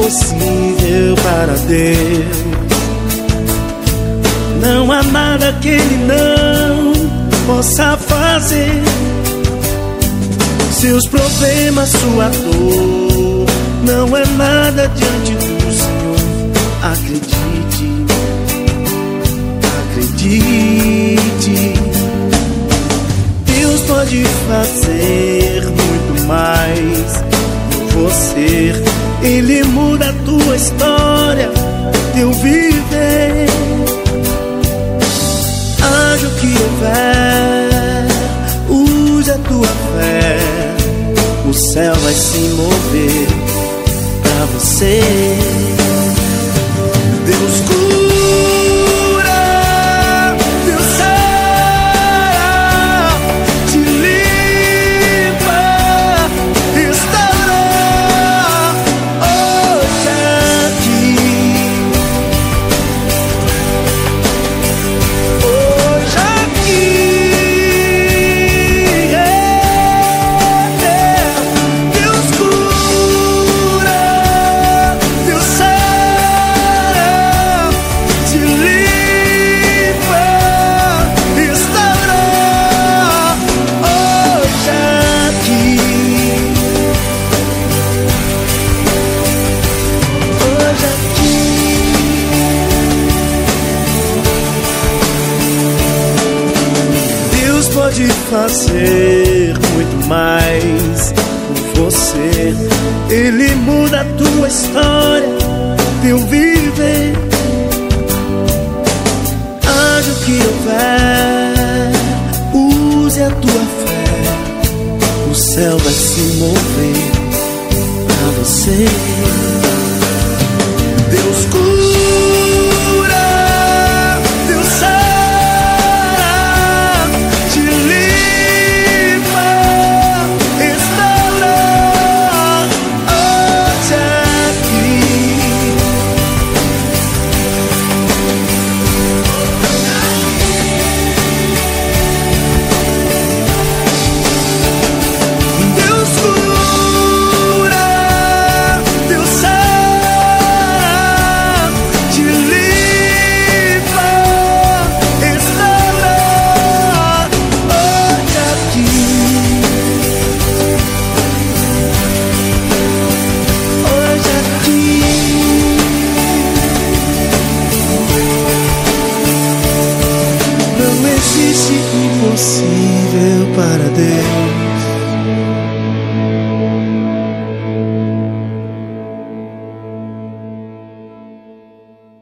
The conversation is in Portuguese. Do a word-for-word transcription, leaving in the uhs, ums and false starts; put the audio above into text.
impossível para Deus. Não há nada que Ele não possa fazer. Seus problemas, sua dor, não é nada diante do Senhor. Acredite, acredite. Deus pode fazer muito mais por você. Ele muda a tua história, teu viver. Haja o que houver, use a tua fé. O céu vai se mover pra você. Deus cura, Deus sara, te limpa, restaura. Hoje aqui, hoje aqui, é, é. Deus cura, Deus sara, te limpa, restaura. Hoje aqui, hoje aqui. Deus pode fazer muito mais por você. Ele muda a tua história, teu viver. Haja o que houver, use a tua fé. O céu vai se mover pra você. Deus cura, Deus sara, te limpa, restaura. Hoje aqui, Deus cura, Deus sara, te limpa, restaura. Hoje aqui, hoje aqui. Não existe impossível para Deus.